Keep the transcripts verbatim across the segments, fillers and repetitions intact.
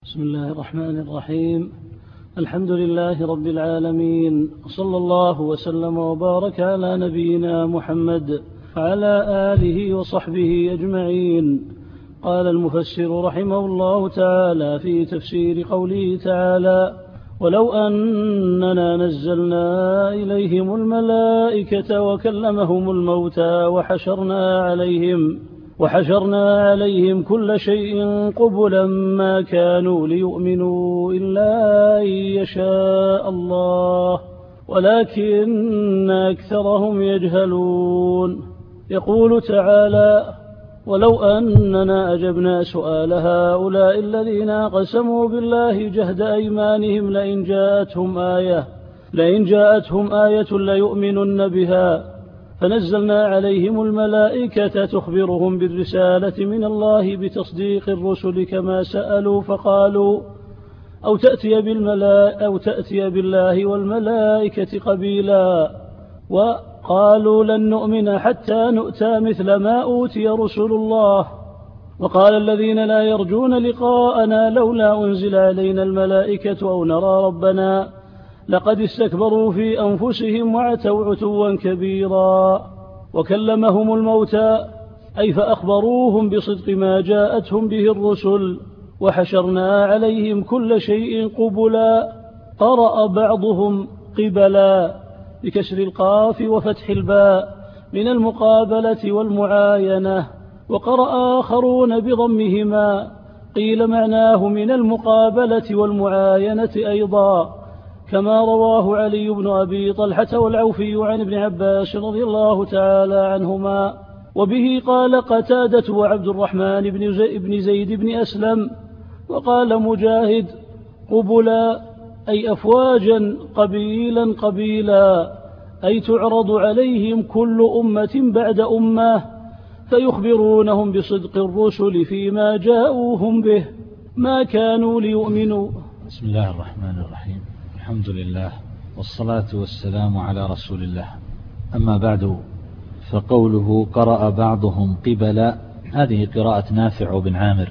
بسم الله الرحمن الرحيم. الحمد لله رب العالمين، صلى الله وسلم وبارك على نبينا محمد وعلى آله وصحبه أجمعين. قال المفسر رحمه الله تعالى في تفسير قوله تعالى: ولو أننا نزلنا إليهم الملائكة وكلمهم الموتى وحشرنا عليهم وحشرنا عليهم كل شيء قبلا ما كانوا ليؤمنوا إلا أن يشاء الله ولكن أكثرهم يجهلون. يقول تعالى: ولو أننا أجبنا سؤال هؤلاء الذين أقسموا بالله جهد أيمانهم لئن جاءتهم آية لئن جاءتهم آية ليؤمنن بها، فنزلنا عليهم الملائكة تخبرهم بالرسالة من الله بتصديق الرسل كما سألوا، فقالوا: أو تأتي بالملائكة أو تأتي بالله والملائكة قبيلا، وقالوا لن نؤمن حتى نؤتى مثل ما أوتي رسل الله. وقال الذين لا يرجون لقاءنا لولا أنزل علينا الملائكة أو نرى ربنا، لقد استكبروا في أنفسهم وعتوا عتوا كبيرا. وكلمهم الموتى، أي فأخبروهم بصدق ما جاءتهم به الرسل. وحشرنا عليهم كل شيء قبلا، قرأ بعضهم قبلا بكسر القاف وفتح الباء من المقابلة والمعاينة، وقرأ آخرون بضمهما، قيل معناه من المقابلة والمعاينة أيضا، كما رواه علي بن أبي طلحة والعوفي عن ابن عباس رضي الله تعالى عنهما. وبه قال قتادة وعبد الرحمن بن زيد بن أسلم. وقال مجاهد: قبلا أي أفواجا قبيلا قبيلا، أي تعرض عليهم كل أمة بعد أمة فيخبرونهم بصدق الرسل فيما جاءوهم به ما كانوا ليؤمنوا. بسم الله الرحمن الرحيم. الحمد لله والصلاة والسلام على رسول الله. أما بعد، فقوله قرأ بعضهم قبلا، هذه قراءة نافع بن عامر،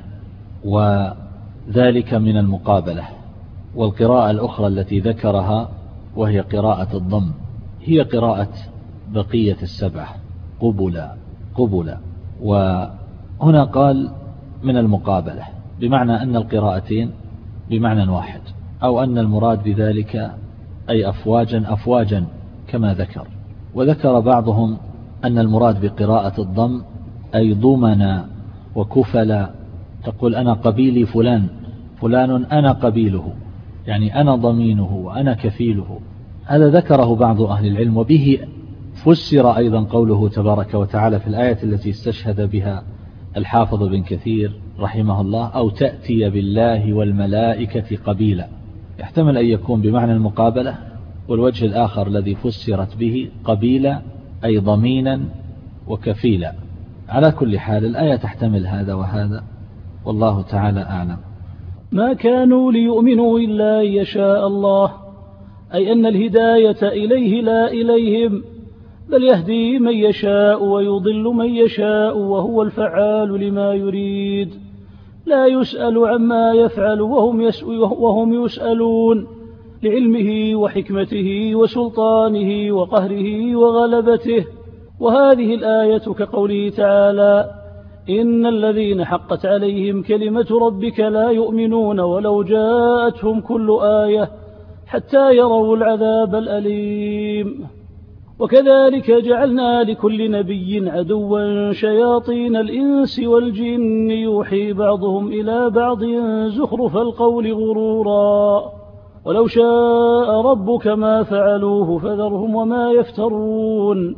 وذلك من المقابلة. والقراءة الأخرى التي ذكرها وهي قراءة الضم هي قراءة بقية السبعة، قبلا قبلا. وهنا قال من المقابلة، بمعنى أن القراءتين بمعنى واحد، أو أن المراد بذلك أي أفواجا أفواجا كما ذكر. وذكر بعضهم أن المراد بقراءة الضم أي ضمنا وكفلا، تقول أنا قبيلي فلان فلان أنا قبيله، يعني أنا ضمينه وأنا كفيله. هذا ذكره بعض أهل العلم. وبه فسر أيضا قوله تبارك وتعالى في الآية التي استشهد بها الحافظ بن كثير رحمه الله: أو تأتي بالله والملائكة قبيلا، يحتمل أن يكون بمعنى المقابلة. والوجه الآخر الذي فسرت به قبيلا أي ضمينا وكفيلا. على كل حال الآية تحتمل هذا وهذا، والله تعالى أعلم. ما كانوا ليؤمنوا إلا أن يشاء الله، أي أن الهداية إليه لا إليهم، بل يهدي من يشاء ويضل من يشاء وهو الفعال لما يريد، لا يسأل عما يفعل وهم يسألون، لعلمه وحكمته وسلطانه وقهره وغلبته. وهذه الآية كقوله تعالى: إن الذين حقت عليهم كلمة ربك لا يؤمنون ولو جاءتهم كل آية حتى يروا العذاب الأليم. وكذلك جعلنا لكل نبي عدوا شياطين الإنس والجن يوحي بعضهم إلى بعض زخرف القول غرورا، ولو شاء ربك ما فعلوه فذرهم وما يفترون،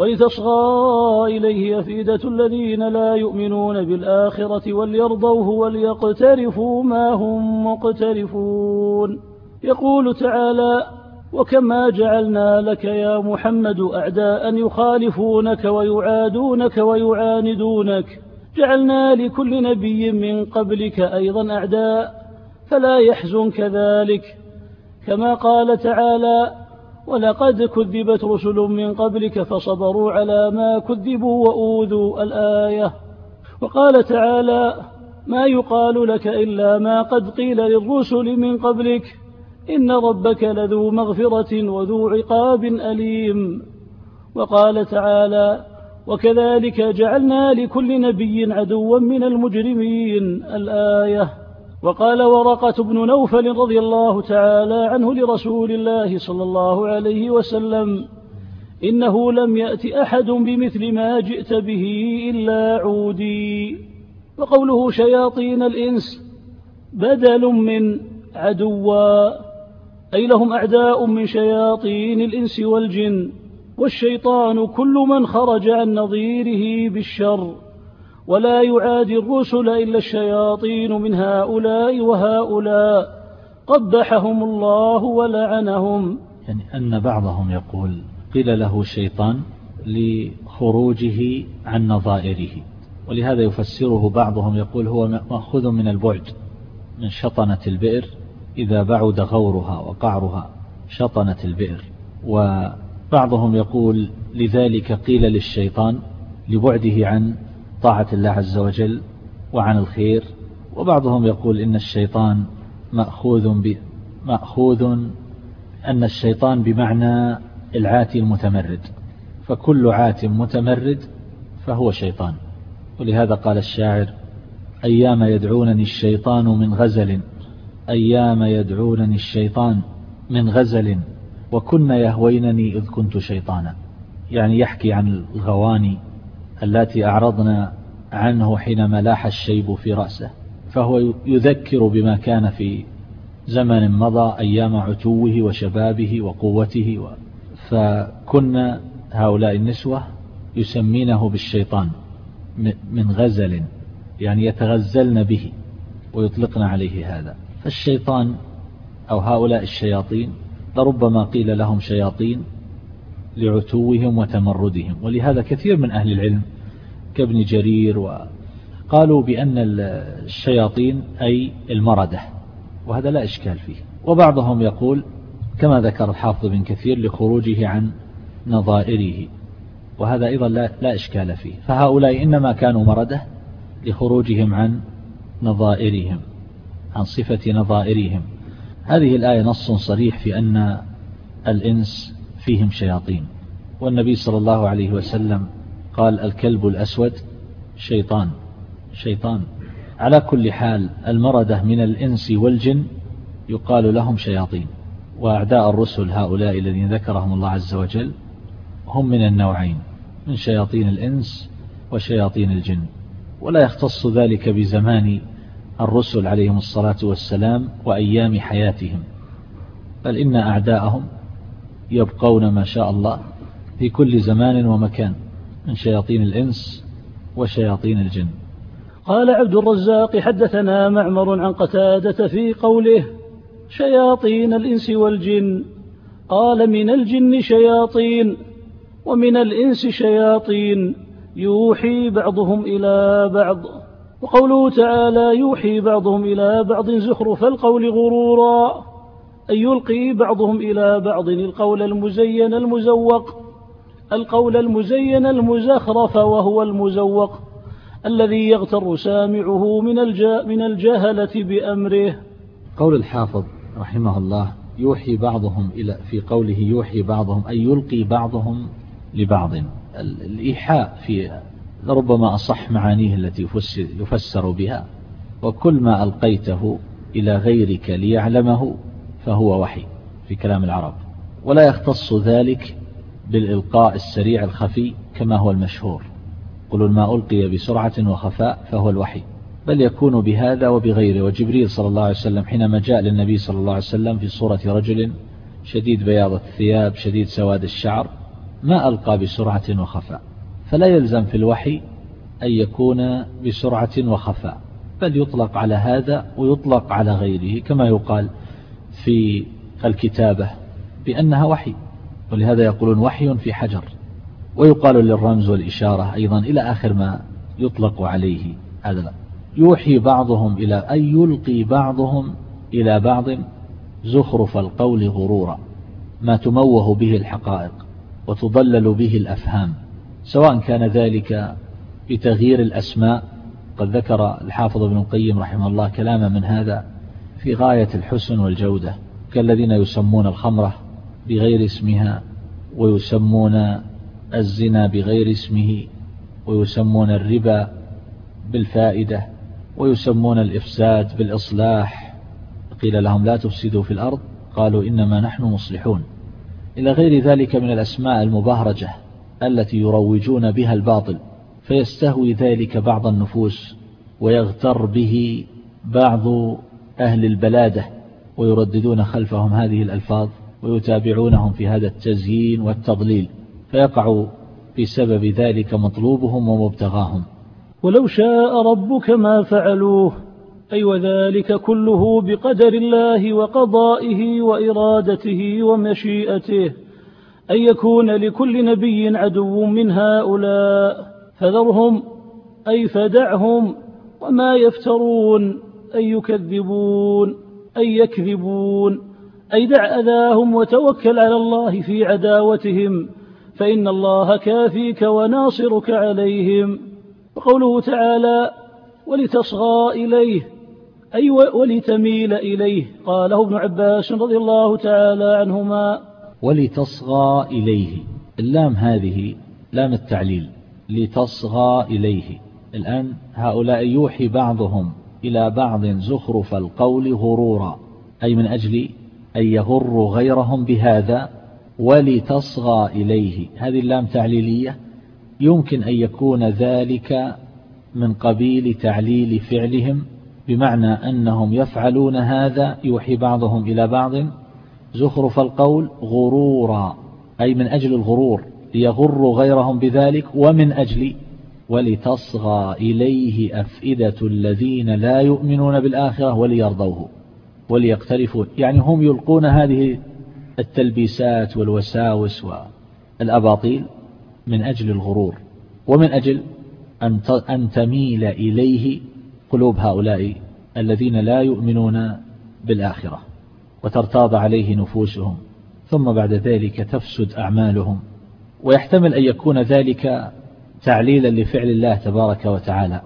ولتصغى إليه أفئدة الذين لا يؤمنون بالآخرة وليرضوه وليقترفوا ما هم مقترفون. يقول تعالى: وكما جعلنا لك يا محمد أعداء يخالفونك ويعادونك ويعاندونك، جعلنا لكل نبي من قبلك أيضا أعداء، فلا يحزنك ذلك، كما قال تعالى: ولقد كذبت رسل من قبلك فصبروا على ما كذبوا وأوذوا الآية. وقال تعالى: ما يقال لك إلا ما قد قيل للرسل من قبلك إن ربك لذو مغفرة وذو عقاب أليم. وقال تعالى وكذلك جعلنا لكل نبي عدوا من المجرمين الآية. وقال ورقة بن نوفل رضي الله تعالى عنه لرسول الله صلى الله عليه وسلم إنه لم يأت أحد بمثل ما جئت به إلا عودي. وقوله شياطين الإنس بدل من عدوا، أي لهم أعداء من شياطين الإنس والجن، والشيطان كل من خرج عن نظيره بالشر، ولا يعادي الرسل إلا الشياطين من هؤلاء وهؤلاء قبحهم الله ولعنهم. يعني أن بعضهم يقول قيل له شيطان لخروجه عن نظائره، ولهذا يفسره بعضهم يقول هو مأخوذ من البعد، من شطنة البئر إذا بعد غورها وقعرها شطنة البئر. وبعضهم يقول لذلك قيل للشيطان لبعده عن طاعة الله عز وجل وعن الخير. وبعضهم يقول إن الشيطان مأخوذ ب... مأخوذ أن الشيطان بمعنى العاتي المتمرد، فكل عات متمرد فهو شيطان. ولهذا قال الشاعر أيام يدعونني الشيطان من غزل، أيام يدعونني الشيطان من غزل وكن يهوينني إذ كنت شيطانا، يعني يحكي عن الغواني التي أعرضنا عنه حينما لاح الشيب في رأسه، فهو يذكر بما كان في زمن مضى أيام عتوه وشبابه وقوته و... فكنا هؤلاء النسوة يسمينه بالشيطان من غزل، يعني يتغزلن به ويطلقن عليه هذا. فالشيطان أو هؤلاء الشياطين لربما قيل لهم شياطين لعتوهم وتمردهم. ولهذا كثير من أهل العلم كابن جرير وقالوا بأن الشياطين أي المردة، وهذا لا إشكال فيه. وبعضهم يقول كما ذكر الحافظ بن كثير لخروجه عن نظائره، وهذا أيضا لا, لا إشكال فيه. فهؤلاء إنما كانوا مردة لخروجهم عن نظائرهم، عن صفة نظائرهم. هذه الآية نص صريح في أن الإنس فيهم شياطين، والنبي صلى الله عليه وسلم قال الكلب الأسود شيطان شيطان. على كل حال المردة من الإنس والجن يقال لهم شياطين، وأعداء الرسل هؤلاء الذين ذكرهم الله عز وجل هم من النوعين، من شياطين الإنس وشياطين الجن. ولا يختص ذلك بزمان الرسل عليهم الصلاة والسلام وأيام حياتهم، بل إن أعداءهم يبقون ما شاء الله في كل زمان ومكان من شياطين الإنس وشياطين الجن. قال عبد الرزاق حدثنا معمر عن قتادة في قوله شياطين الإنس والجن، قال من الجن شياطين ومن الإنس شياطين يوحي بعضهم إلى بعض. وقوله تعالى يوحي بعضهم إلى بعض زخرف القول غرورا، أن يلقي بعضهم إلى بعض القول المزين المزوق، القول المزين المزخرف وهو المزوق الذي يغتر سامعه من من الجهلة بأمره. قول الحافظ رحمه الله يوحي بعضهم إلى في قوله يوحي بعضهم أي يلقي بعضهم لبعض. الإيحاء في ربما أصح معانيه التي يفسر بها، وكل ما ألقيته إلى غيرك ليعلمه فهو وحي في كلام العرب، ولا يختص ذلك بالإلقاء السريع الخفي كما هو المشهور، قل ما ألقي بسرعة وخفاء فهو الوحي، بل يكون بهذا وبغيره. وجبريل صلى الله عليه وسلم حينما جاء للنبي صلى الله عليه وسلم في صورة رجل شديد بياض الثياب شديد سواد الشعر ما ألقى بسرعة وخفاء، فلا يلزم في الوحي أن يكون بسرعة وخفاء، بل يطلق على هذا ويطلق على غيره، كما يقال في الكتابة بأنها وحي، ولهذا يقولون وحي في حجر، ويقال للرمز والإشارة أيضا إلى آخر ما يطلق عليه. هذا لا. يوحي بعضهم إلى أن يلقي بعضهم إلى بعض زخرف القول غرورا، ما تموه به الحقائق وتضلل به الأفهام، سواء كان ذلك بتغيير الأسماء قد ذكر الحافظ ابن القيم رحمه الله كلاما من هذا في غاية الحسن والجودة، كالذين يسمون الخمرة بغير اسمها، ويسمون الزنا بغير اسمه، ويسمون الربا بالفائدة، ويسمون الإفساد بالإصلاح. قيل لهم لا تفسدوا في الأرض قالوا إنما نحن مصلحون، إلى غير ذلك من الأسماء المبهرجة التي يروجون بها الباطل، فيستهوي ذلك بعض النفوس ويغتر به بعض أهل البلادة، ويرددون خلفهم هذه الألفاظ ويتابعونهم في هذا التزيين والتضليل، فيقع بسبب ذلك مطلوبهم ومبتغاهم. ولو شاء ربك ما فعلوه، أي وذلك كله بقدر الله وقضائه وإرادته ومشيئته، أن يكون لكل نبي عدو من هؤلاء، فذرهم أي فدعهم وما يفترون أي يكذبون أي يكذبون، أي دع أذاهم وتوكل على الله في عداوتهم، فإن الله كافيك وناصرك عليهم. وقوله تعالى ولتصغى إليه أي ولتميل إليه، قاله ابن عباس رضي الله تعالى عنهما. ولتصغى إليه، اللام هذه لام التعليل، لتصغى إليه. الآن هؤلاء يوحي بعضهم إلى بعض زخرف القول غرورا، أي من أجل أن يغروا غيرهم بهذا. ولتصغى إليه، هذه اللام تعليلية، يمكن أن يكون ذلك من قبيل تعليل فعلهم، بمعنى أنهم يفعلون هذا، يوحي بعضهم إلى بعض زخرف القول غرورا، أي من أجل الغرور ليغروا غيرهم بذلك، ومن أجل ولتصغى إليه أفئدة الذين لا يؤمنون بالآخرة وليرضوه وليقترفوا، يعني هم يلقون هذه التلبيسات والوساوس والأباطيل من أجل الغرور، ومن أجل أن تميل إليه قلوب هؤلاء الذين لا يؤمنون بالآخرة، وترتاض عليه نفوسهم، ثم بعد ذلك تفسد أعمالهم. ويحتمل أن يكون ذلك تعليلا لفعل الله تبارك وتعالى،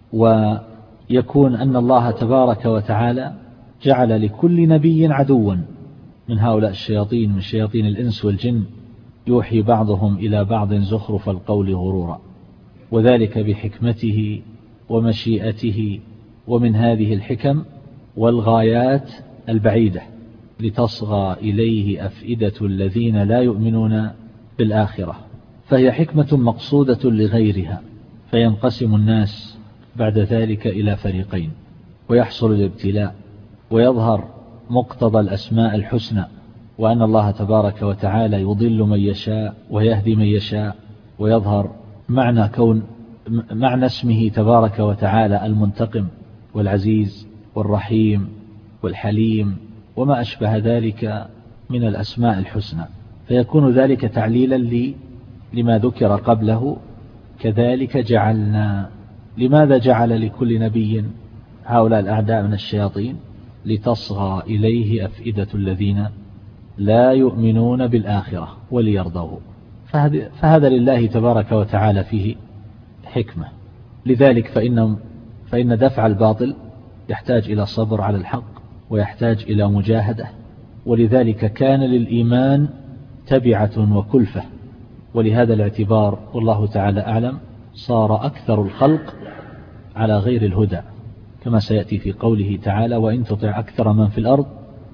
ويكون أن الله تبارك وتعالى جعل لكل نبي عدوا من هؤلاء الشياطين، من شياطين الإنس والجن، يوحي بعضهم إلى بعض زخرف القول غرورا، وذلك بحكمته ومشيئته، ومن هذه الحكم والغايات البعيدة. لتصغى إليه أفئدة الذين لا يؤمنون بالآخرة، فهي حكمة مقصودة لغيرها، فينقسم الناس بعد ذلك إلى فريقين، ويحصل الابتلاء، ويظهر مقتضى الأسماء الحسنى، وأن الله تبارك وتعالى يضل من يشاء ويهدي من يشاء، ويظهر معنى كون معنى اسمه تبارك وتعالى المنتقم والعزيز والرحيم والحليم وما أشبه ذلك من الأسماء الحسنى، فيكون ذلك تعليلا لي لما ذكر قبله. كذلك جعلنا، لماذا جعل لكل نبي هؤلاء الأعداء من الشياطين؟ لتصغى إليه أفئدة الذين لا يؤمنون بالآخرة وليرضوه، فهذا لله تبارك وتعالى فيه حكمة. لذلك فإن, فإن دفع الباطل يحتاج إلى صبر على الحق، ويحتاج إلى مجاهدة، ولذلك كان للإيمان تبعة وكلفة. ولهذا الاعتبار والله تعالى أعلم صار أكثر الخلق على غير الهدى، كما سيأتي في قوله تعالى وإن تطع أكثر من في الأرض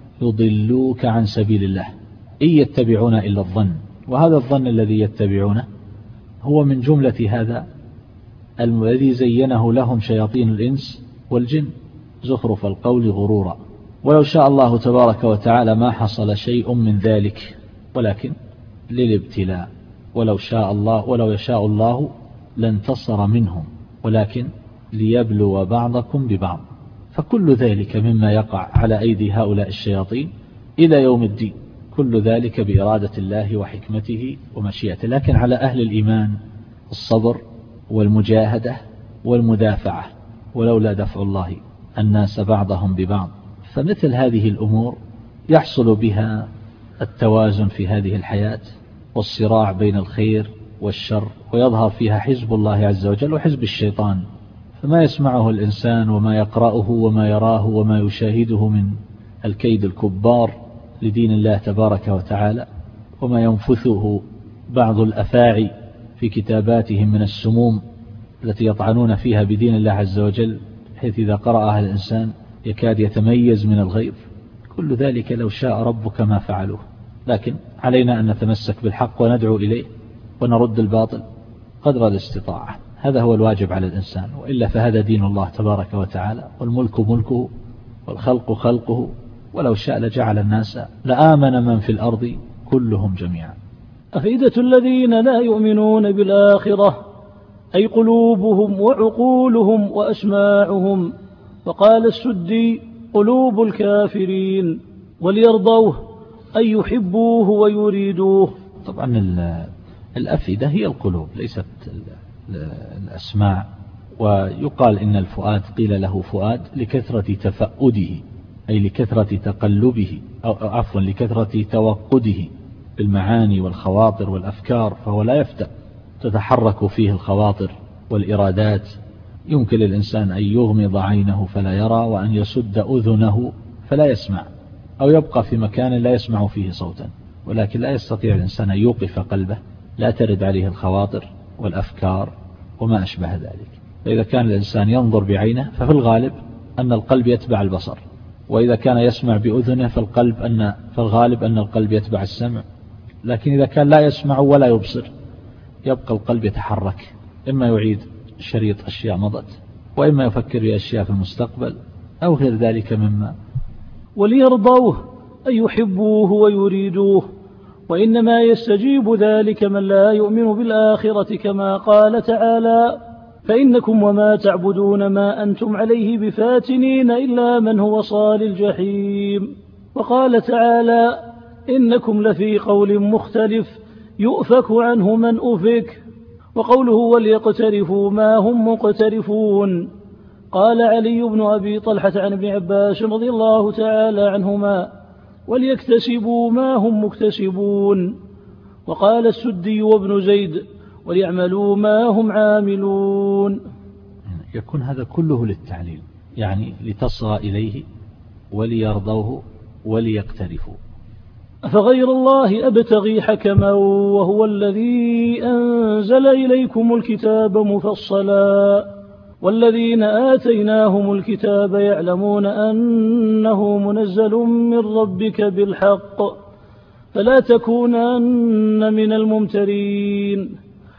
يضلوك عن سبيل الله إن يتبعون إلا الظن. وهذا الظن الذي يتبعونه هو من جملة هذا الذي زينه لهم شياطين الإنس والجن، زخرف القول غرورا. ولو شاء الله تبارك وتعالى ما حصل شيء من ذلك، ولكن للابتلاء. ولو شاء الله ولو يشاء الله لانتصر منهم، ولكن ليبلو بعضكم ببعض. فكل ذلك مما يقع على أيدي هؤلاء الشياطين إلى يوم الدين، كل ذلك بإرادة الله وحكمته ومشيئته. لكن على أهل الإيمان الصبر والمجاهدة والمدافعة، ولولا دفع الله الناس بعضهم ببعض. فمثل هذه الأمور يحصل بها التوازن في هذه الحياة، والصراع بين الخير والشر، ويظهر فيها حزب الله عز وجل وحزب الشيطان. فما يسمعه الإنسان وما يقرأه وما يراه وما يشاهده من الكيد الكبار لدين الله تبارك وتعالى، وما ينفثه بعض الأفاعي في كتاباتهم من السموم التي يطعنون فيها بدين الله عز وجل، حيث إذا قرأها الإنسان يكاد يتميز من الغيظ. كل ذلك لو شاء ربك ما فعلوه، لكن علينا أن نتمسك بالحق وندعو إليه ونرد الباطل قدر الاستطاعة. هذا هو الواجب على الإنسان، وإلا فهذا دين الله تبارك وتعالى، والملك ملكه والخلق خلقه، ولو شاء لجعل الناس لآمن من في الأرض كلهم جميعا. أفئدة الذين لا يؤمنون بالآخرة أي قلوبهم وعقولهم وأسماعهم. وقال السدي قلوب الكافرين، وليرضوه أي يحبوه ويريدوه. طبعا الأفئدة هي القلوب ليست الأسماع. ويقال إن الفؤاد قيل له فؤاد لكثرة تفأده أي لكثرة تقلبه، أو عفوا لكثرة توقده بالمعاني والخواطر والأفكار، فهو لا يفتأ تتحرك فيه الخواطر والإرادات. يمكن للإنسان أن يغمض عينه فلا يرى، وأن يسد أذنه فلا يسمع، أو يبقى في مكان لا يسمع فيه صوتا، ولكن لا يستطيع الإنسان أن يوقف قلبه، لا ترد عليه الخواطر والأفكار وما أشبه ذلك. فإذا كان الإنسان ينظر بعينه ففي الغالب أن القلب يتبع البصر، وإذا كان يسمع بأذنه فالقلب أن فالغالب أن القلب يتبع السمع. لكن إذا كان لا يسمع ولا يبصر يبقى القلب يتحرك، إما يعيد شريط أشياء مضت، وإما يفكر بأشياء في المستقبل أو غير ذلك مما. وليرضوه أي يحبوه ويريدوه، وإنما يستجيب ذلك من لا يؤمن بالآخرة، كما قال تعالى فإنكم وما تعبدون ما أنتم عليه بفاتنين إلا من هو صال الجحيم. وقال تعالى إنكم لفي قول مختلف يؤفك عنه من أفك. وقوله وليقترفوا ما هم مقترفون. قال علي بن أبي طلحة عن ابن عباس رضي الله تعالى عنهما وليكتسبوا ما هم مكتسبون. وقال السدي وابن زيد وليعملوا ما هم عاملون. يكون هذا كله للتعليل، يعني لتصغى إليه وليرضوه وليقترفوا. أفغير الله أبتغي حكما وهو الذي أنزل إليكم الكتاب مفصلا والذين آتيناهم الكتاب يعلمون أنه منزل من ربك بالحق فلا تكونن من الممترين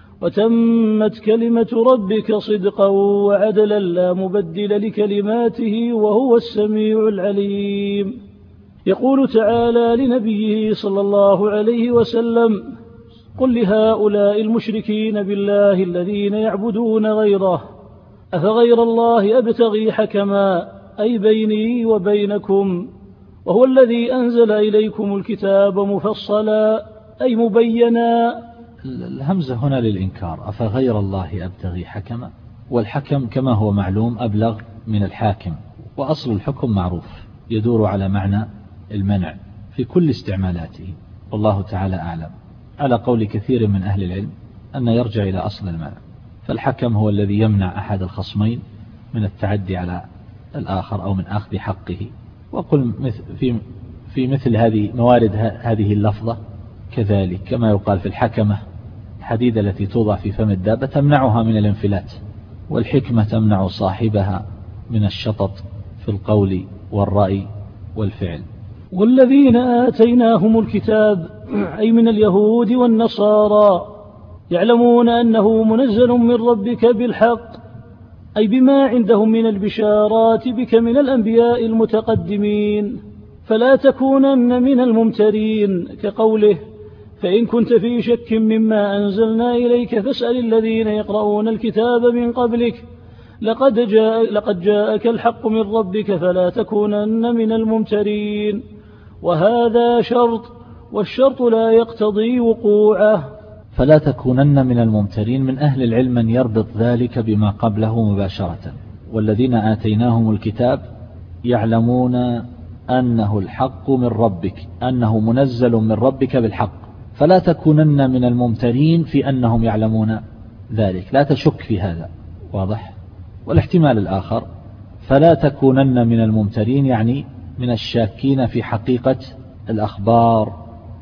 وتمت كلمة ربك صدقا وعدلا لا مبدل لكلماته وهو السميع العليم. يقول تعالى لنبيه صلى الله عليه وسلم قل لهؤلاء المشركين بالله الذين يعبدون غيره أفغير الله أبتغي حكما أي بيني وبينكم وهو الذي أنزل إليكم الكتاب مفصلا أي مبينا. الهمزة هنا للإنكار، أفغير الله أبتغي حكما، والحكم كما هو معلوم أبلغ من الحاكم، وأصل الحكم معروف يدور على معنى المنع في كل استعمالاته، والله تعالى أعلم. على قول كثير من أهل العلم أن يرجع إلى أصل المنع، فالحكم هو الذي يمنع أحد الخصمين من التعدي على الآخر أو من أخذ حقه. وقل في في مثل هذه موارد هذه اللفظة كذلك، كما يقال في الحكمة الحديدة التي توضع في فم الدابة تمنعها من الانفلات، والحكمة تمنع صاحبها من الشطط في القول والرأي والفعل. والذين آتيناهم الكتاب أي من اليهود والنصارى يعلمون أنه منزل من ربك بالحق أي بما عندهم من البشارات بك من الأنبياء المتقدمين فلا تكونن من الممترين، كقوله فإن كنت في شك مما أنزلنا إليك فاسأل الذين يقرؤون الكتاب من قبلك لقد, جاء لقد جاءك الحق من ربك فلا تكونن من الممترين. وهذا شرط، والشرط لا يقتضي وقوعه. فلا تكونن من الممترين، من أهل العلم من يربط ذلك بما قبله مباشرة. والذين آتيناهم الكتاب يعلمون أنه الحق من ربك، أنه منزل من ربك بالحق، فلا تكونن من الممترين في أنهم يعلمون ذلك، لا تشك في هذا. واضح؟ والاحتمال الآخر فلا تكونن من الممترين، يعني من الشاكين في حقيقة الأخبار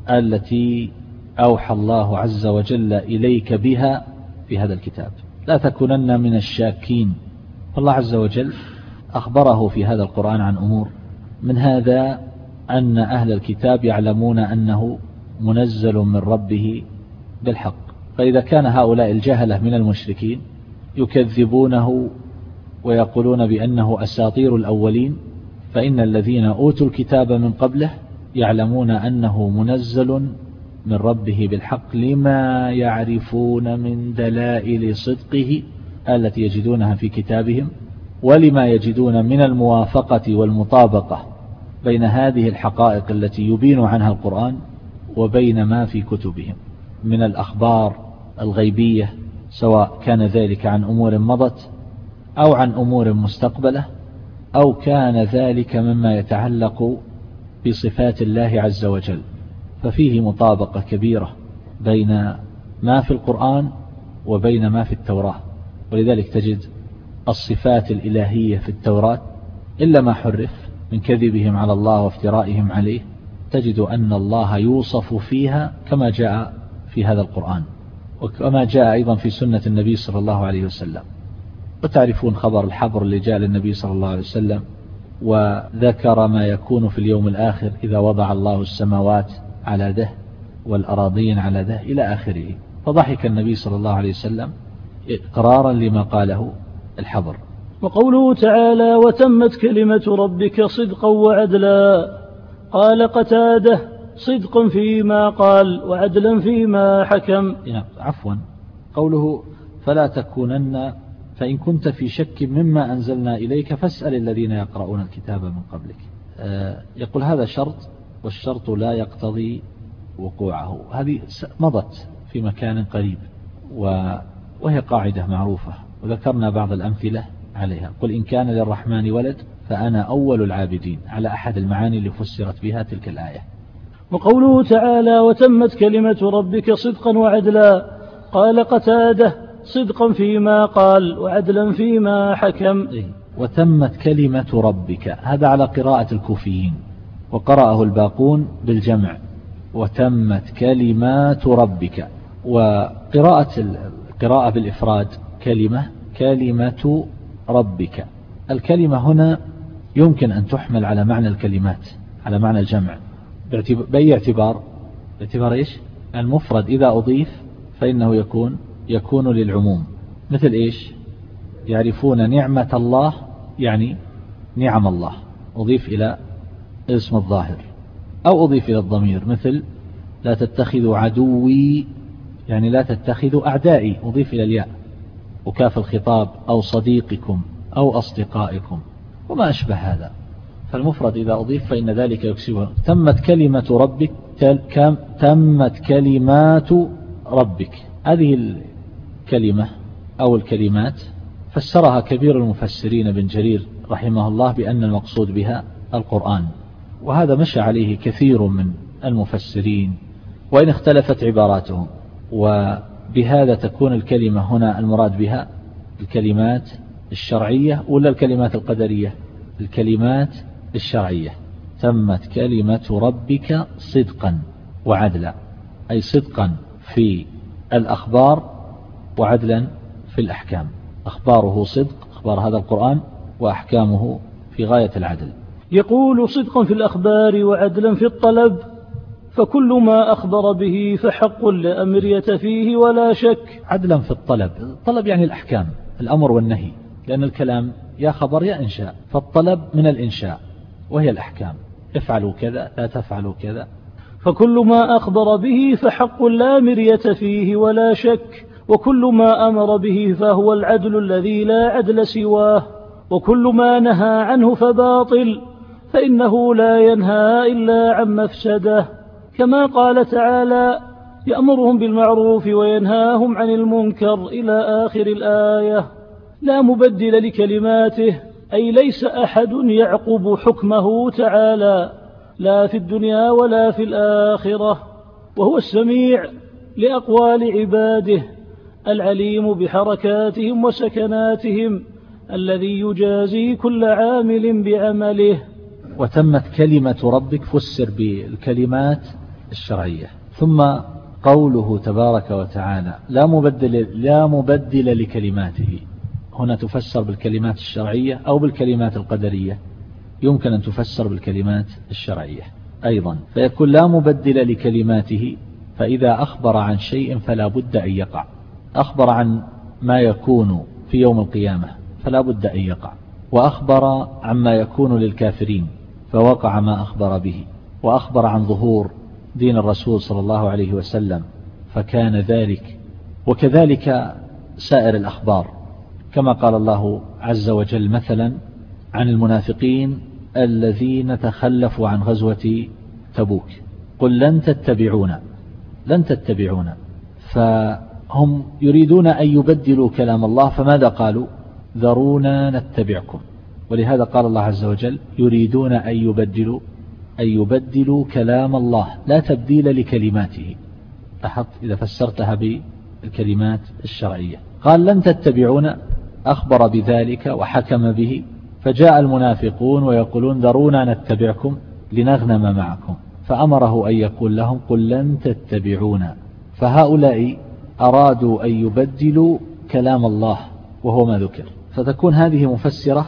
التي أوحى الله عز وجل إليك بها في هذا الكتاب. لا تكونن من الشاكين. فالله عز وجل أخبره في هذا القرآن عن أمور، من هذا أن أهل الكتاب يعلمون أنه منزل من ربه بالحق. فإذا كان هؤلاء الجهلة من المشركين يكذبونه ويقولون بأنه أساطير الأولين، فإن الذين أوتوا الكتاب من قبله يعلمون أنه منزل من ربه بالحق، لما يعرفون من دلائل صدقه التي يجدونها في كتابهم، ولما يجدون من الموافقة والمطابقة بين هذه الحقائق التي يبين عنها القرآن وبين ما في كتبهم من الأخبار الغيبية، سواء كان ذلك عن أمور مضت أو عن أمور مستقبلة، أو كان ذلك مما يتعلق بصفات الله عز وجل. ففيه مطابقة كبيرة بين ما في القرآن وبين ما في التوراة. ولذلك تجد الصفات الإلهية في التوراة إلا ما حرف من كذبهم على الله وافترائهم عليه، تجد أن الله يوصف فيها كما جاء في هذا القرآن، وكما جاء أيضا في سنة النبي صلى الله عليه وسلم. وتعرفون خبر الحبر اللي جاء للنبي صلى الله عليه وسلم وذكر ما يكون في اليوم الآخر إذا وضع الله السماوات على ده والأراضين على ده إلى آخره. فضحك النبي صلى الله عليه وسلم إقرارا لما قاله الحبر. وقوله تعالى وتمت كلمة ربك صدقا وعدلا، قال قتاده صدقا فيما قال وعدلا فيما حكم. عفوا، قوله فلا تكونن فإن كنت في شك مما أنزلنا إليك فاسأل الذين يقرؤون الكتاب من قبلك. يقول هذا شرط، والشرط لا يقتضي وقوعه. هذه مضت في مكان قريب وهي قاعدة معروفة، وذكرنا بعض الأمثلة عليها. قل إن كان للرحمن ولد فأنا أول العابدين، على أحد المعاني اللي فسرت بها تلك الآية. وقوله تعالى وتمت كلمة ربك صدقا وعدلا، قال قتاده صدقا فيما قال وعدلا فيما حكم. وتمت كلمة ربك، هذا على قراءة الكوفيين، وقرأه الباقون بالجمع وتمت كلمات ربك. وقراءة القراءة بالإفراد كلمة كلمة ربك. الكلمة هنا يمكن أن تحمل على معنى الكلمات، على معنى الجمع، بأي اعتبار؟ باعتبار إيش؟ المفرد إذا أضيف فإنه يكون يكون للعموم. مثل إيش؟ يعرفون نعمة الله، يعني نعم الله، أضيف إلى اسم الظاهر، أو أضيف إلى الضمير، مثل لا تتخذوا عدوي، يعني لا تتخذوا أعدائي، أضيف إلى الياء، وكاف الخطاب، أو صديقكم أو أصدقائكم وما أشبه هذا. فالمفرد إذا أضيف فإن ذلك يكسبه. تمت كلمة ربك، تمت كلمات ربك. هذه الكلمة أو الكلمات فسرها كبير المفسرين بن جرير رحمه الله بأن المقصود بها القرآن، وهذا مشى عليه كثير من المفسرين وإن اختلفت عباراتهم. وبهذا تكون الكلمة هنا المراد بها الكلمات الشرعية ولا الكلمات القدرية؟ الكلمات الشرعية. تمت كلمة ربك صدقا وعدلا، أي صدقا في الأخبار وعدلا في الأحكام. أخباره صدق، أخبار هذا القرآن، وأحكامه في غاية العدل. يقول صدقا في الأخبار وعدلا في الطلب، فكل ما أخبر به فحق لا مرية فيه ولا شك. عدلا في الطلب، الطلب يعني الأحكام، الأمر والنهي، لأن الكلام يا خبر يا إنشاء، فالطلب من الإنشاء وهي الأحكام، افعلوا كذا لا تفعلوا كذا. فكل ما أخبر به فحق لا مرية فيه ولا شك، وكل ما أمر به فهو العدل الذي لا عدل سواه، وكل ما نهى عنه فباطل، فإنه لا ينهى إلا عن مفسده، كما قال تعالى يأمرهم بالمعروف وينهاهم عن المنكر إلى آخر الآية. لا مبدل لكلماته، أي ليس أحد يعقب حكمه تعالى لا في الدنيا ولا في الآخرة، وهو السميع لأقوال عباده، العليم بحركاتهم وسكناتهم، الذي يجازي كل عامل بعمله. وتمت كلمة ربك فسر بالكلمات الشرعية. ثم قوله تبارك وتعالى لا مبدل, لا مبدل لكلماته، هنا تفسر بالكلمات الشرعية أو بالكلمات القدرية، يمكن أن تفسر بالكلمات الشرعية أيضا، فيكون لا مبدل لكلماته، فإذا أخبر عن شيء فلا بد أن يقع، أخبر عن ما يكون في يوم القيامة فلا بد أن يقع، وأخبر عما يكون للكافرين فوقع ما أخبر به، وأخبر عن ظهور دين الرسول صلى الله عليه وسلم فكان ذلك، وكذلك سائر الأخبار، كما قال الله عز وجل مثلا عن المنافقين الذين تخلفوا عن غزوة تبوك، قل لن تتبعونا لن تتبعونا، فهم يريدون أن يبدلوا كلام الله، فماذا قالوا؟ ذرونا نتبعكم، ولهذا قال الله عز وجل يريدون أن يبدلوا أن يبدلوا كلام الله، لا تبديل لكلماته. لاحظ إذا فسرتها بالكلمات الشرعية، قال لن تتبعونا، أخبر بذلك وحكم به، فجاء المنافقون ويقولون ذرونا نتبعكم لنغنم معكم، فأمره أن يقول لهم قل لن تتبعونا، فهؤلاء أرادوا أن يبدلوا كلام الله وهو ما ذكر، فتكون هذه مفسرة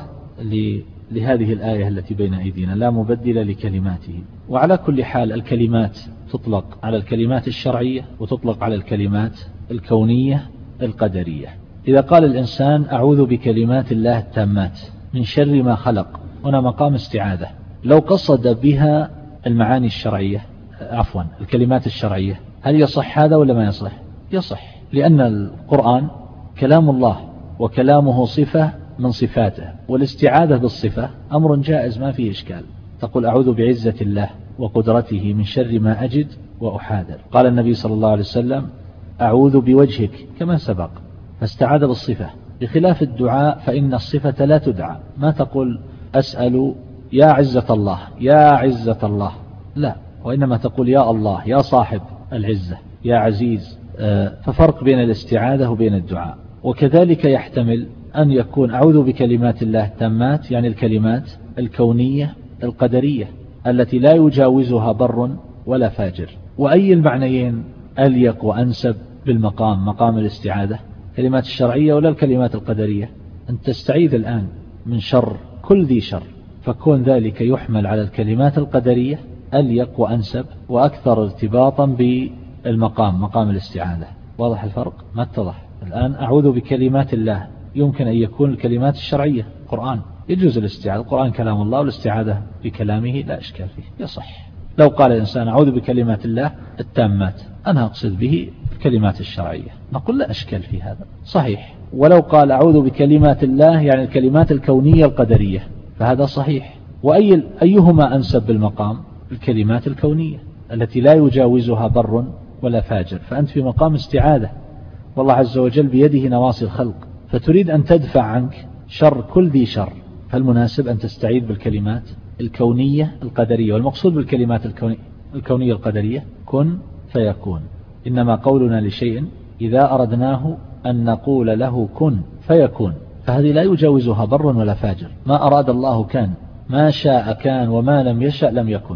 لهذه الآية التي بين أيدينا لا مبدل لكلماته. وعلى كل حال الكلمات تطلق على الكلمات الشرعية وتطلق على الكلمات الكونية القدرية. إذا قال الإنسان أعوذ بكلمات الله التامات من شر ما خلق، هنا مقام استعاذة، لو قصد بها المعاني الشرعية عفوا الكلمات الشرعية، هل يصح هذا ولا ما يصح؟ يصح، لأن القرآن كلام الله وكلامه صفة من صفاته، والاستعاذة بالصفة أمر جائز ما فيه إشكال. تقول أعوذ بعزة الله وقدرته من شر ما أجد وأحاذر. قال النبي صلى الله عليه وسلم أعوذ بوجهك كما سبق، فاستعاذ بالصفة، بخلاف الدعاء فإن الصفة لا تدعى، ما تقول أسأل يا عزة الله يا عزة الله، لا، وإنما تقول يا الله يا صاحب العزة يا عزيز. ففرق بين الاستعاذة وبين الدعاء. وكذلك يحتمل أن يكون أعوذ بكلمات الله التامات، يعني الكلمات الكونية القدرية التي لا يجاوزها بر ولا فاجر. وأي المعنيين أليق وأنسب بالمقام، مقام الاستعاذة، كلمات الشرعية ولا الكلمات القدرية؟ أن تستعيذ الآن من شر كل ذي شر، فكون ذلك يحمل على الكلمات القدرية أليق وأنسب وأكثر ارتباطا بالمقام، مقام الاستعاذة. واضح الفرق؟ ما اتضح الآن؟ أعوذ بكلمات الله يمكن أن يكون الكلمات الشرعية القرآن، يجوز الاستعاذة، القرآن كلام الله والاستعاذة بكلامه لا إشكال فيه، يصح. لو قال الإنسان أعوذ بكلمات الله التامات، أنا أقصد به الكلمات الشرعية، نقول لا إشكال في هذا، صحيح. ولو قال أعوذ بكلمات الله يعني الكلمات الكونية القدرية، فهذا صحيح. وأي أيهما أنسب بالمقام؟ الكلمات الكونية التي لا يجاوزها بر ولا فاجر، فأنت في مقام استعاذة، والله عز وجل بيده نواصي الخلق، فتريد أن تدفع عنك شر كل ذي شر، فالمناسب أن تستعيذ بالكلمات الكونية القدرية. والمقصود بالكلمات الكونية, الكونية القدرية كن فيكون، إنما قولنا لشيء إذا أردناه أن نقول له كن فيكون، فهذه لا يجاوزها بر ولا فاجر، ما أراد الله كان، ما شاء كان، وما لم يشأ لم يكن.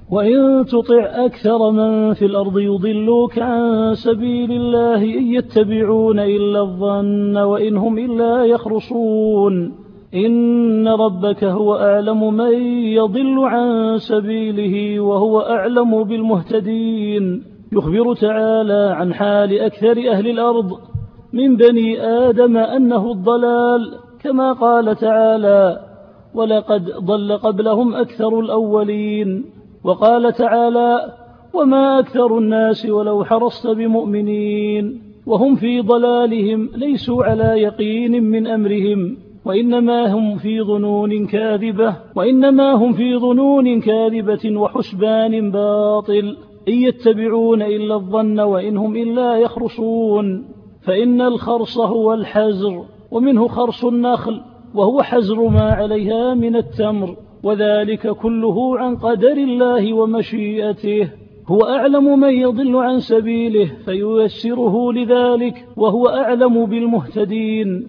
وإن تطع أكثر من في الأرض يضلوك عن سبيل الله إن يتبعون إلا الظن وإن هم إلا يخرصون إن ربك هو أعلم من يضل عن سبيله وهو أعلم بالمهتدين. يخبر تعالى عن حال أكثر أهل الأرض من بني آدم أنه الضلال، كما قال تعالى ولقد ضل قبلهم أكثر الأولين. وقال تعالى وما أكثر الناس ولو حرصت بمؤمنين، وهم في ضلالهم ليسوا على يقين من أمرهم، وإنما هم في ظنون كاذبة وإنما هم في ظنون كاذبة وحسبان باطل إن يتبعون إلا الظن وإن هم إلا يخرصون. فإن الخرص هو الحزر، ومنه خرص النخل وهو حزر ما عليها من التمر، وذلك كله عن قدر الله ومشيئته. هو أعلم من يضل عن سبيله فييسره لذلك، وهو أعلم بالمهتدين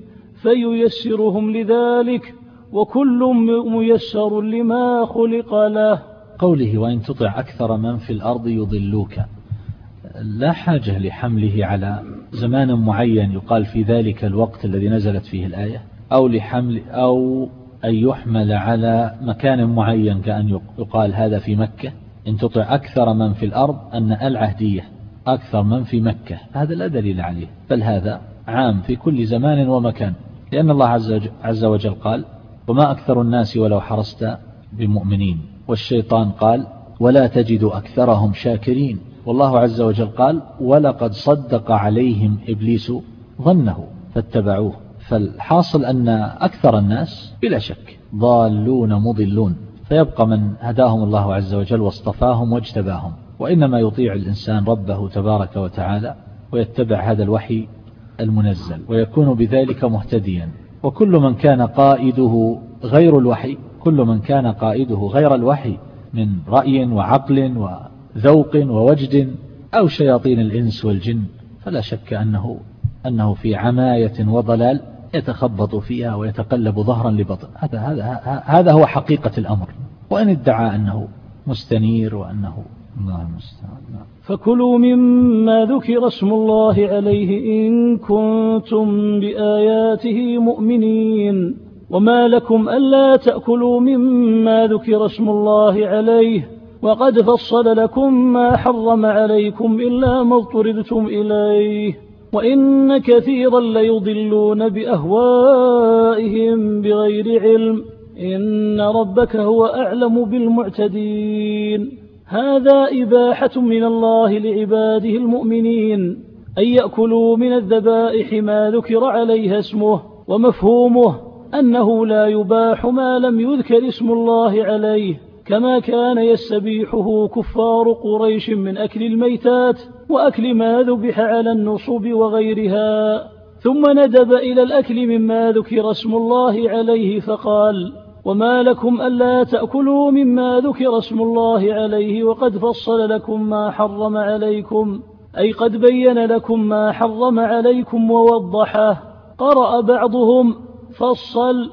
فييسرهم لذلك، وكل ميسر لما خلق له. قوله وإن تطع أكثر من في الأرض يضلوك، لا حاجة لحمله على زمان معين يقال في ذلك الوقت الذي نزلت فيه الآية، أو لحمل أو أن يحمل على مكان معين كأن يقال هذا في مكة. إن تطع أكثر من في الأرض أن العهدية أكثر من في مكة، هذا لا دليل عليه، بل هذا عام في كل زمان ومكان، لأن الله عز وجل قال وما أكثر الناس ولو حرصت بمؤمنين، والشيطان قال ولا تجد أكثرهم شاكرين، والله عز وجل قال ولقد صدق عليهم إبليس ظنه فاتبعوه. فالحاصل أن أكثر الناس بلا شك ضالون مضلون، فيبقى من هداهم الله عز وجل واصطفاهم واجتباهم، وإنما يطيع الإنسان ربه تبارك وتعالى ويتبع هذا الوحي المنزل ويكون بذلك مهتديا. وكل من كان قائده غير الوحي كل من كان قائده غير الوحي من رأي وعقل وذوق ووجد أو شياطين الإنس والجن، فلا شك أنه أنه في عماية وضلال يتخبط فيها ويتقلب ظهرا لبطن. هذا هذا هذا هو حقيقة الأمر. وإن ادعى أنه مستنير وأنه الله المستعان. فكلوا مما ذكر اسم الله عليه إن كنتم بآياته مؤمنين. وما لكم ألا تأكلوا مما ذكر اسم الله عليه وقد فصل لكم ما حرم عليكم إلا ما اضطررتم إليه وإن كثيرا ليضلون بأهوائهم بغير علم إن ربك هو أعلم بالمعتدين. هذا إباحة من الله لعباده المؤمنين أن يأكلوا من الذبائح ما ذكر عليها اسمه، ومفهومه أنه لا يباح ما لم يذكر اسم الله عليه، كما كان يستبيحه كفار قريش من أكل الميتات وأكل ما ذبح على النصب وغيرها. ثم ندب إلى الأكل مما ذكر اسم الله عليه فقال وما لكم ألا تأكلوا مما ذكر اسم الله عليه وقد فصل لكم ما حرم عليكم، أي قد بين لكم ما حرم عليكم ووضحه. قرأ بعضهم فصل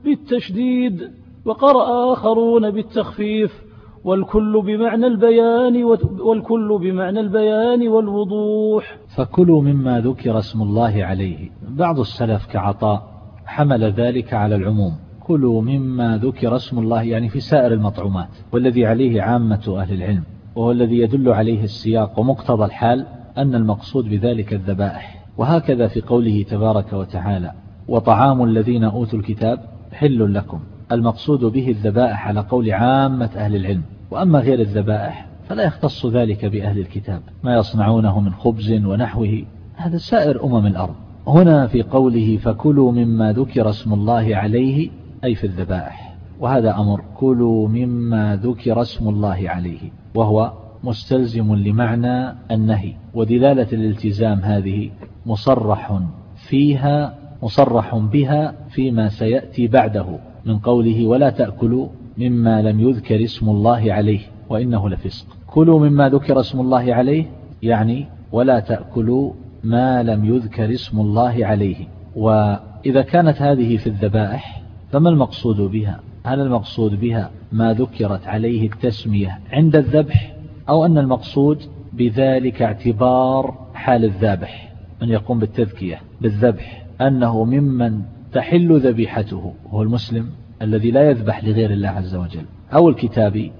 بالتشديد وقرأ آخرون بالتخفيف، والكل بمعنى البيان والكل بمعنى البيان والوضوح. فكلوا مما ذكر اسم الله عليه. بعض السلف كعطاء حمل ذلك على العموم، كلوا مما ذكر اسم الله يعني في سائر المطعومات، والذي عليه عامة أهل العلم، وهو الذي يدل عليه السياق ومقتضى الحال أن المقصود بذلك الذبائح. وهكذا في قوله تبارك وتعالى وطعام الذين أوتوا الكتاب حل لكم، المقصود به الذبائح على قول عامة أهل العلم. وأما غير الذبائح فلا يختص ذلك بأهل الكتاب، ما يصنعونه من خبز ونحوه هذا سائر أمم الأرض. هنا في قوله فكلوا مما ذكر اسم الله عليه أي في الذبائح، وهذا أمر كلوا مما ذكر اسم الله عليه، وهو مستلزم لمعنى النهي، ودلالة الالتزام هذه مصرح فيها مصرح بها فيما سيأتي بعده من قوله ولا تأكلوا مما لم يذكر اسم الله عليه وإنه لفسق. كلوا مما ذكر اسم الله عليه يعني ولا تأكلوا ما لم يذكر اسم الله عليه. وإذا كانت هذه في الذبائح فما المقصود بها؟ هل المقصود بها ما ذكرت عليه التسمية عند الذبح، أو أن المقصود بذلك اعتبار حال الذابح من يقوم بالتذكية بالذبح أنه ممن تحل ذبيحته هو المسلم الذي لا يذبح لغير الله عز وجل، أو الكتابي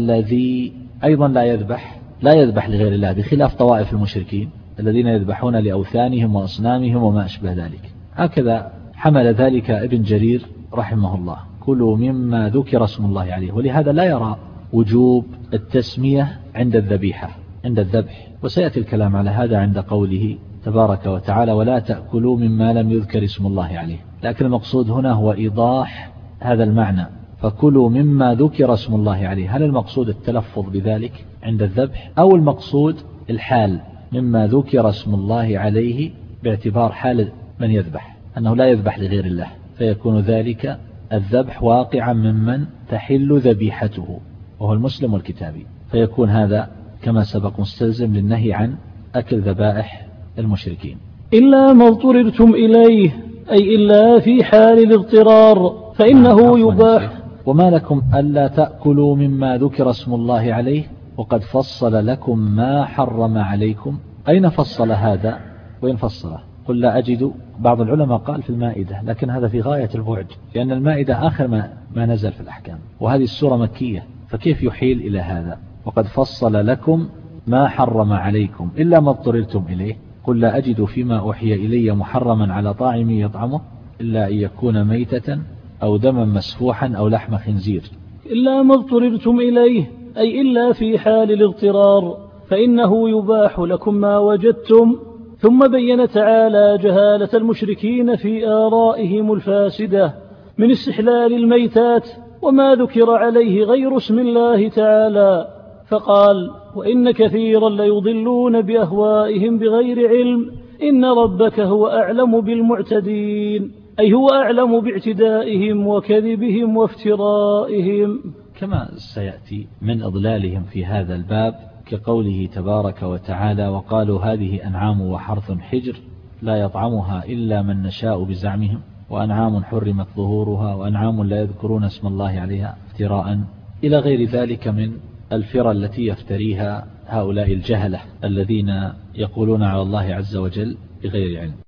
الذي أيضا لا يذبح لا يذبح لغير الله، بخلاف طوائف المشركين الذين يذبحون لأوثانهم وأصنامهم وما أشبه ذلك. هكذا حمل ذلك ابن جرير رحمه الله، كلوا مما ذكر اسم الله عليه. ولهذا لا يرى وجوب التسمية عند الذبيحة عند الذبح، وسيأتي الكلام على هذا عند قوله تبارك وتعالى ولا تأكلوا مما لم يذكر اسم الله عليه. لكن المقصود هنا هو إيضاح هذا المعنى، فكلوا مما ذكر اسم الله عليه. هل المقصود التلفظ بذلك عند الذبح، أو المقصود الحال مما ذكر اسم الله عليه باعتبار حال من يذبح أنه لا يذبح لغير الله، فيكون ذلك الذبح واقعا ممن تحل ذبيحته وهو المسلم والكتابي، فيكون هذا كما سبق مستلزم للنهي عن أكل ذبائح المشركين. إلا ما اضطررتم إليه أي إلا في حال الاضطرار فإنه يباح. وما لكم ألا تأكلوا مما ذكر اسم الله عليه وقد فصل لكم ما حرم عليكم. أين فصل هذا وين فصله؟ قل لا أجد. بعض العلماء قال في المائدة، لكن هذا في غاية البعد، لأن المائدة آخر ما, ما نزل في الأحكام، وهذه السورة مكية، فكيف يحيل إلى هذا؟ وقد فصل لكم ما حرم عليكم إلا ما اضطررتم إليه. قل لا أجد فيما أوحي إلي محرما على طاعم يطعمه إلا أن يكون ميتة أو دما مسفوحا أو لحم خنزير. إلا ما اضطررتم إليه أي إلا في حال الاضطرار فإنه يباح لكم ما وجدتم. ثم بين تعالى جهالة المشركين في آرائهم الفاسدة من استحلال الميتات وما ذكر عليه غير اسم الله تعالى، فقال: وإن كثيرا ليضلون بأهوائهم بغير علم إن ربك هو أعلم بالمعتدين، أي هو أعلم باعتدائهم وكذبهم وافترائهم، كما سيأتي من إضلالهم في هذا الباب كقوله تبارك وتعالى: وقالوا هذه أنعام وحرث حجر لا يطعمها إلا من نشاء بزعمهم وأنعام حرمت ظهورها وأنعام لا يذكرون اسم الله عليها افتراء، إلى غير ذلك من الفرى التي يفتريها هؤلاء الجهلة الذين يقولون على الله عز وجل بغير علم.